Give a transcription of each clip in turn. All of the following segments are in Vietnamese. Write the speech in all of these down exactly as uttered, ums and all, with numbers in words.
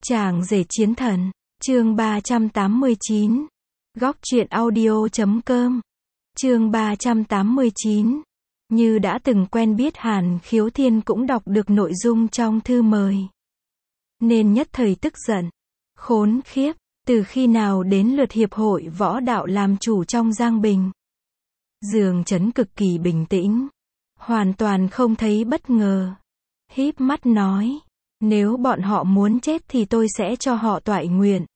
Chàng rể chiến thần, chương ba trăm tám mươi chín. Góc truyện audio chấm com. Chương ba trăm tám mươi chín. Như đã từng quen biết, Hàn Khiếu Thiên cũng đọc được nội dung trong thư mời, nên nhất thời tức giận. Khốn khiếp, từ khi nào đến lượt hiệp hội võ đạo làm chủ trong Giang Bình? Dương Chấn cực kỳ bình tĩnh, hoàn toàn không thấy bất ngờ. Híp mắt nói, nếu bọn họ muốn chết thì tôi sẽ cho họ toại nguyện.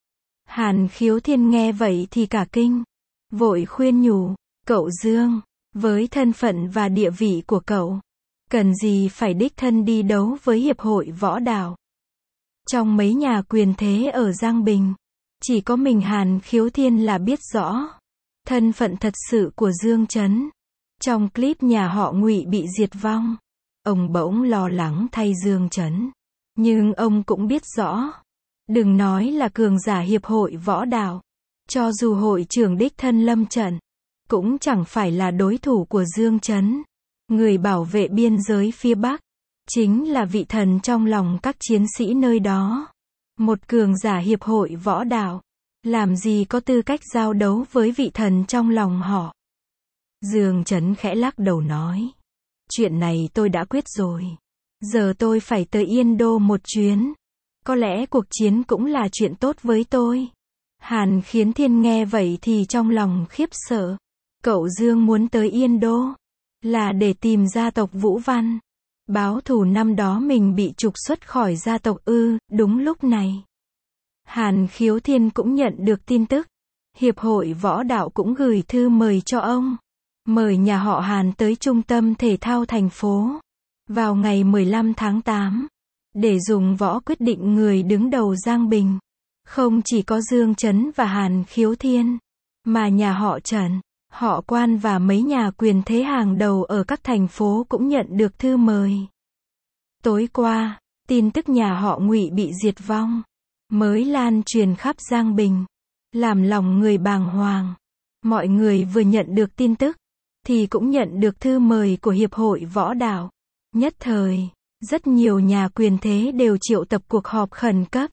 Hàn Khiếu Thiên nghe vậy thì cả kinh, vội khuyên nhủ, cậu Dương, với thân phận và địa vị của cậu, cần gì phải đích thân đi đấu với hiệp hội võ đạo. Trong mấy nhà quyền thế ở Giang Bình, chỉ có mình Hàn Khiếu Thiên là biết rõ thân phận thật sự của Dương Chấn. Trong clip nhà họ Ngụy bị diệt vong, ông bỗng lo lắng thay Dương Chấn. Nhưng ông cũng biết rõ, đừng nói là cường giả hiệp hội võ đạo, cho dù hội trưởng đích thân lâm trận, cũng chẳng phải là đối thủ của Dương Chấn. Người bảo vệ biên giới phía Bắc, chính là vị thần trong lòng các chiến sĩ nơi đó. Một cường giả hiệp hội võ đạo, làm gì có tư cách giao đấu với vị thần trong lòng họ. Dương Chấn khẽ lắc đầu nói, chuyện này tôi đã quyết rồi. Giờ tôi phải tới Yên Đô một chuyến. Có lẽ cuộc chiến cũng là chuyện tốt với tôi. Hàn Khiếu Thiên nghe vậy thì trong lòng khiếp sợ. Cậu Dương muốn tới Yên Đô là để tìm gia tộc Vũ Văn, báo thù năm đó mình bị trục xuất khỏi gia tộc ư? Đúng lúc này, Hàn Khiếu Thiên cũng nhận được tin tức. Hiệp hội võ đạo cũng gửi thư mời cho ông, mời nhà họ Hàn tới trung tâm thể thao thành phố vào ngày mười lăm tháng tám, để dùng võ quyết định người đứng đầu Giang Bình. Không chỉ có Dương Chấn và Hàn Khiếu Thiên, mà nhà họ Trần, họ Quan và mấy nhà quyền thế hàng đầu ở các thành phố cũng nhận được thư mời. Tối qua, tin tức nhà họ Ngụy bị diệt vong mới lan truyền khắp Giang Bình, làm lòng người bàng hoàng. Mọi người vừa nhận được tin tức, thì cũng nhận được thư mời của hiệp hội võ đạo. Nhất thời, rất nhiều nhà quyền thế đều triệu tập cuộc họp khẩn cấp.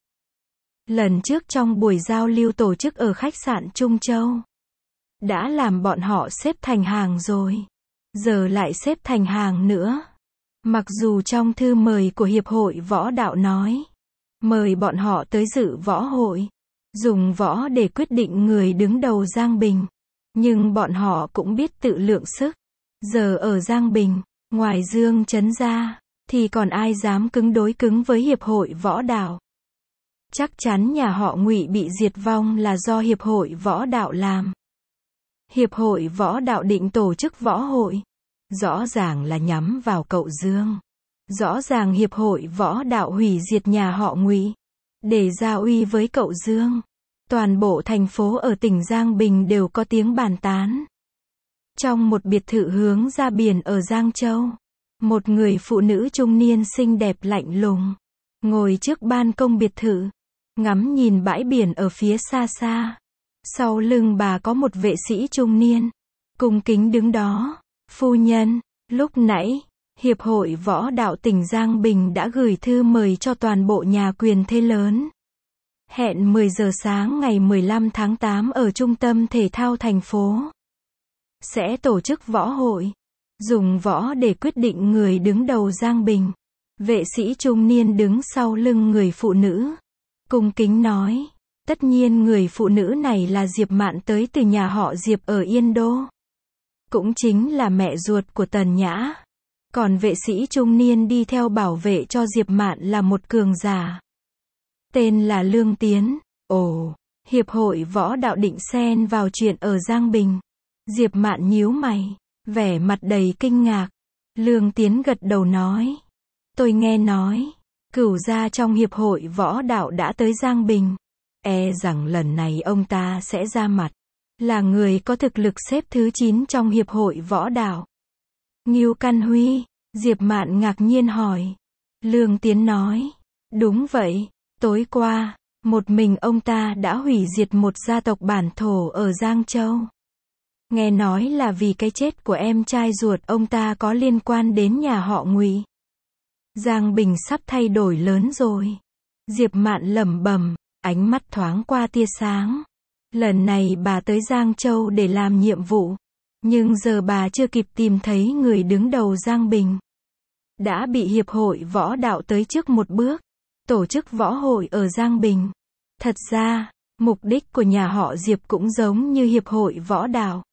Lần trước trong buổi giao lưu tổ chức ở khách sạn Trung Châu, đã làm bọn họ xếp thành hàng rồi. Giờ lại xếp thành hàng nữa. Mặc dù trong thư mời của hiệp hội võ đạo nói, mời bọn họ tới dự võ hội, dùng võ để quyết định người đứng đầu Giang Bình. Nhưng bọn họ cũng biết tự lượng sức. Giờ ở Giang Bình, ngoài Dương Chấn ra, thì còn ai dám cứng đối cứng với hiệp hội võ đạo. Chắc chắn nhà họ Ngụy bị diệt vong là do hiệp hội võ đạo làm. Hiệp hội võ đạo định tổ chức võ hội, rõ ràng là nhắm vào cậu Dương. Rõ ràng hiệp hội võ đạo hủy diệt nhà họ Ngụy để gia uy với cậu Dương. Toàn bộ thành phố ở tỉnh Giang Bình đều có tiếng bàn tán. Trong một biệt thự hướng ra biển ở Giang Châu, một người phụ nữ trung niên xinh đẹp lạnh lùng, ngồi trước ban công biệt thự, ngắm nhìn bãi biển ở phía xa xa. Sau lưng bà có một vệ sĩ trung niên, cung kính đứng đó. Phu nhân, lúc nãy, Hiệp hội võ đạo tỉnh Giang Bình đã gửi thư mời cho toàn bộ nhà quyền thế lớn. Hẹn mười giờ sáng ngày mười lăm tháng tám ở trung tâm thể thao thành phố. Sẽ tổ chức võ hội, dùng võ để quyết định người đứng đầu Giang Bình. Vệ sĩ trung niên đứng sau lưng người phụ nữ, cung kính nói, tất nhiên người phụ nữ này là Diệp Mạn tới từ nhà họ Diệp ở Yên Đô. Cũng chính là mẹ ruột của Tần Nhã. Còn vệ sĩ trung niên đi theo bảo vệ cho Diệp Mạn là một cường giả, tên là Lương Tiến. Ồ, hiệp hội võ đạo định xen vào chuyện ở Giang Bình. Diệp Mạn nhíu mày, vẻ mặt đầy kinh ngạc. Lương Tiến gật đầu nói, tôi nghe nói, cửu gia trong hiệp hội võ đạo đã tới Giang Bình. E rằng lần này ông ta sẽ ra mặt, là người có thực lực xếp thứ chín trong hiệp hội võ đạo. Ngưu Căn Huy, Diệp Mạn ngạc nhiên hỏi. Lương Tiến nói, đúng vậy, tối qua, một mình ông ta đã hủy diệt một gia tộc bản thổ ở Giang Châu. Nghe nói là vì cái chết của em trai ruột ông ta có liên quan đến nhà họ Ngụy. Giang Bình sắp thay đổi lớn rồi. Diệp Mạn lẩm bẩm, ánh mắt thoáng qua tia sáng. Lần này bà tới Giang Châu để làm nhiệm vụ, nhưng giờ bà chưa kịp tìm thấy người đứng đầu Giang Bình. Đã bị Hiệp hội Võ Đạo tới trước một bước, tổ chức võ hội ở Giang Bình. Thật ra, mục đích của nhà họ Diệp cũng giống như Hiệp hội Võ Đạo.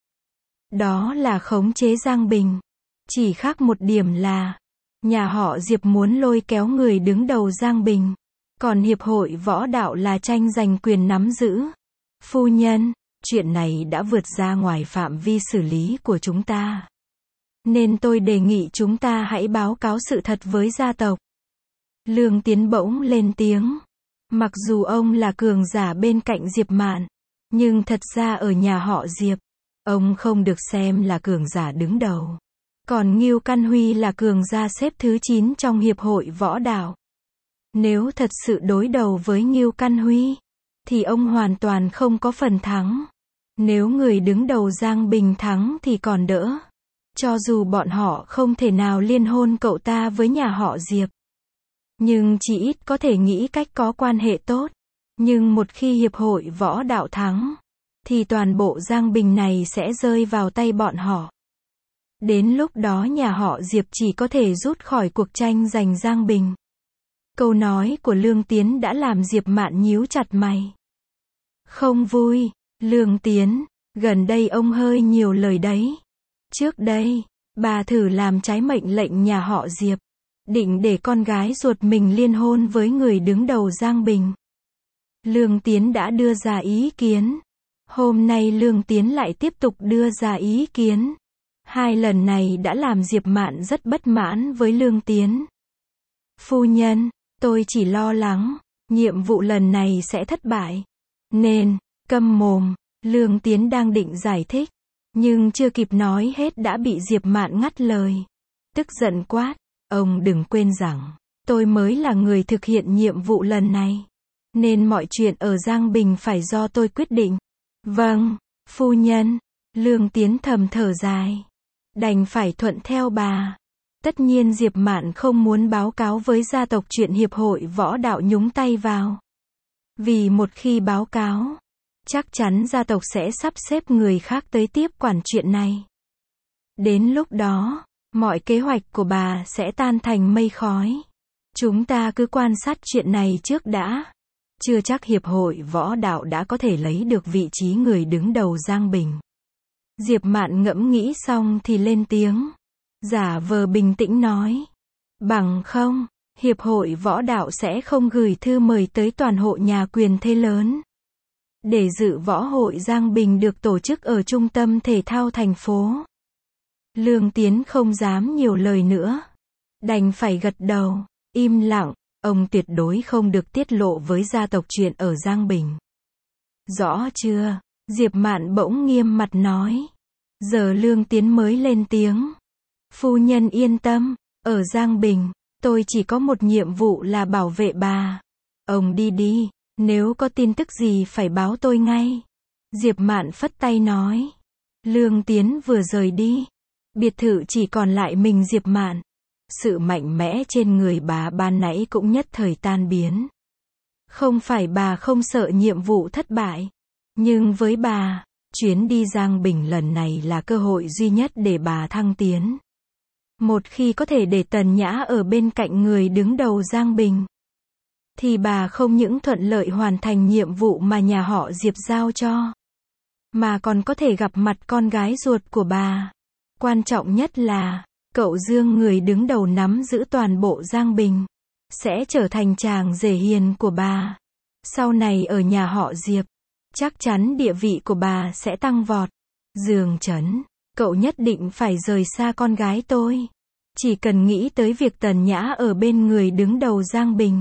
Đó là khống chế Giang Bình. Chỉ khác một điểm là, nhà họ Diệp muốn lôi kéo người đứng đầu Giang Bình, còn Hiệp hội Võ Đạo là tranh giành quyền nắm giữ. Phu nhân, chuyện này đã vượt ra ngoài phạm vi xử lý của chúng ta. Nên tôi đề nghị chúng ta hãy báo cáo sự thật với gia tộc. Lương Tiến bỗng lên tiếng. Mặc dù ông là cường giả bên cạnh Diệp Mạn, nhưng thật ra ở nhà họ Diệp, ông không được xem là cường giả đứng đầu. Còn Ngưu Căn Huy là cường giả xếp thứ chín trong Hiệp hội Võ Đạo. Nếu thật sự đối đầu với Ngưu Căn Huy, thì ông hoàn toàn không có phần thắng. Nếu người đứng đầu Giang Bình thắng thì còn đỡ. Cho dù bọn họ không thể nào liên hôn cậu ta với nhà họ Diệp, nhưng chỉ ít có thể nghĩ cách có quan hệ tốt. Nhưng một khi Hiệp hội Võ Đạo thắng, thì toàn bộ Giang Bình này sẽ rơi vào tay bọn họ. Đến lúc đó nhà họ Diệp chỉ có thể rút khỏi cuộc tranh giành Giang Bình. Câu nói của Lương Tiến đã làm Diệp Mạn nhíu chặt mày. Không vui, Lương Tiến, gần đây ông hơi nhiều lời đấy. Trước đây, bà thử làm trái mệnh lệnh nhà họ Diệp, định để con gái ruột mình liên hôn với người đứng đầu Giang Bình. Lương Tiến đã đưa ra ý kiến. Hôm nay Lương Tiến lại tiếp tục đưa ra ý kiến. Hai lần này đã làm Diệp Mạn rất bất mãn với Lương Tiến. Phu nhân, tôi chỉ lo lắng, nhiệm vụ lần này sẽ thất bại. Nên, câm mồm, Lương Tiến đang định giải thích, nhưng chưa kịp nói hết đã bị Diệp Mạn ngắt lời. Tức giận quát, ông đừng quên rằng, tôi mới là người thực hiện nhiệm vụ lần này. Nên mọi chuyện ở Giang Bình phải do tôi quyết định. Vâng, phu nhân, Lương Tiến thầm thở dài. Đành phải thuận theo bà. Tất nhiên Diệp Mạn không muốn báo cáo với gia tộc chuyện Hiệp hội Võ Đạo nhúng tay vào. Vì một khi báo cáo, chắc chắn gia tộc sẽ sắp xếp người khác tới tiếp quản chuyện này. Đến lúc đó, mọi kế hoạch của bà sẽ tan thành mây khói. Chúng ta cứ quan sát chuyện này trước đã. Chưa chắc Hiệp hội Võ Đạo đã có thể lấy được vị trí người đứng đầu Giang Bình. Diệp Mạn ngẫm nghĩ xong thì lên tiếng. Giả vờ bình tĩnh nói. Bằng không, Hiệp hội Võ Đạo sẽ không gửi thư mời tới toàn hộ nhà quyền thế lớn. Để dự võ hội Giang Bình được tổ chức ở trung tâm thể thao thành phố. Lương Tiến không dám nhiều lời nữa. Đành phải gật đầu, im lặng, ông tuyệt đối không được tiết lộ với gia tộc chuyện ở Giang Bình. Rõ chưa? Diệp Mạn bỗng nghiêm mặt nói. Giờ Lương Tiến mới lên tiếng. Phu nhân yên tâm, ở Giang Bình, tôi chỉ có một nhiệm vụ là bảo vệ bà. Ông đi đi, nếu có tin tức gì phải báo tôi ngay. Diệp Mạn phất tay nói. Lương Tiến vừa rời đi. Biệt thự chỉ còn lại mình Diệp Mạn. Sự mạnh mẽ trên người bà ban nãy cũng nhất thời tan biến. Không phải bà không sợ nhiệm vụ thất bại. Nhưng với bà, chuyến đi Giang Bình lần này là cơ hội duy nhất để bà thăng tiến. Một khi có thể để Tần Nhã ở bên cạnh người đứng đầu Giang Bình, thì bà không những thuận lợi hoàn thành nhiệm vụ mà nhà họ Diệp giao cho, mà còn có thể gặp mặt con gái ruột của bà. Quan trọng nhất là, cậu Dương người đứng đầu nắm giữ toàn bộ Giang Bình, sẽ trở thành chàng rể hiền của bà. Sau này ở nhà họ Diệp, chắc chắn địa vị của bà sẽ tăng vọt. Dương Chấn, cậu nhất định phải rời xa con gái tôi. Chỉ cần nghĩ tới việc Tần Nhã ở bên người đứng đầu Giang Bình,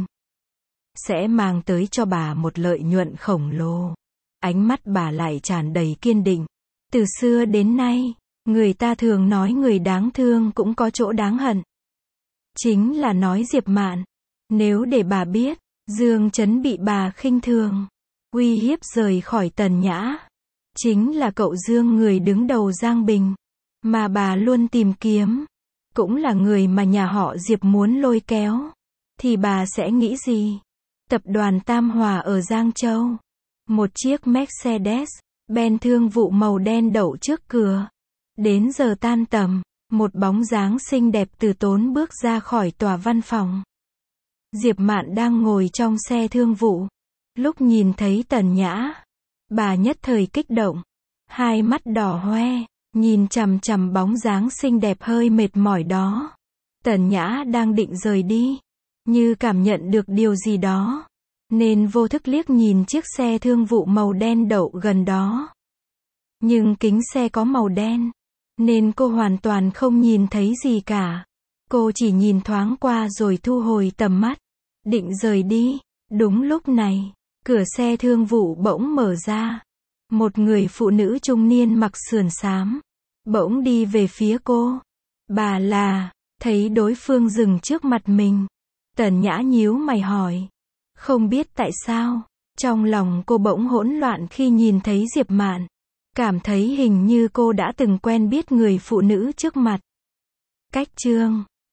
sẽ mang tới cho bà một lợi nhuận khổng lồ. Ánh mắt bà lại tràn đầy kiên định. Từ xưa đến nay, người ta thường nói người đáng thương cũng có chỗ đáng hận. Chính là nói Diệp Mạn. Nếu để bà biết, Dương Chấn bị bà khinh thường, uy hiếp rời khỏi Tần Nhã, chính là cậu Dương người đứng đầu Giang Bình, mà bà luôn tìm kiếm, cũng là người mà nhà họ Diệp muốn lôi kéo, thì bà sẽ nghĩ gì? Tập đoàn Tam Hòa ở Giang Châu. Một chiếc Mercedes-Benz thương vụ màu đen đậu trước cửa. Đến giờ tan tầm, một bóng dáng xinh đẹp từ tốn bước ra khỏi tòa văn phòng. Diệp Mạn đang ngồi trong xe thương vụ. Lúc nhìn thấy Tần Nhã, bà nhất thời kích động, hai mắt đỏ hoe, nhìn chằm chằm bóng dáng xinh đẹp hơi mệt mỏi đó. Tần Nhã đang định rời đi, như cảm nhận được điều gì đó, nên vô thức liếc nhìn chiếc xe thương vụ màu đen đậu gần đó. Nhưng kính xe có màu đen, nên cô hoàn toàn không nhìn thấy gì cả. Cô chỉ nhìn thoáng qua rồi thu hồi tầm mắt, định rời đi. Đúng lúc này, cửa xe thương vụ bỗng mở ra. Một người phụ nữ trung niên mặc sườn xám, bỗng đi về phía cô. Bà là, thấy đối phương dừng trước mặt mình. Tần Nhã nhíu mày hỏi. Không biết tại sao, trong lòng cô bỗng hỗn loạn khi nhìn thấy Diệp Mạn. Cảm thấy hình như cô đã từng quen biết người phụ nữ trước mặt. Cách chương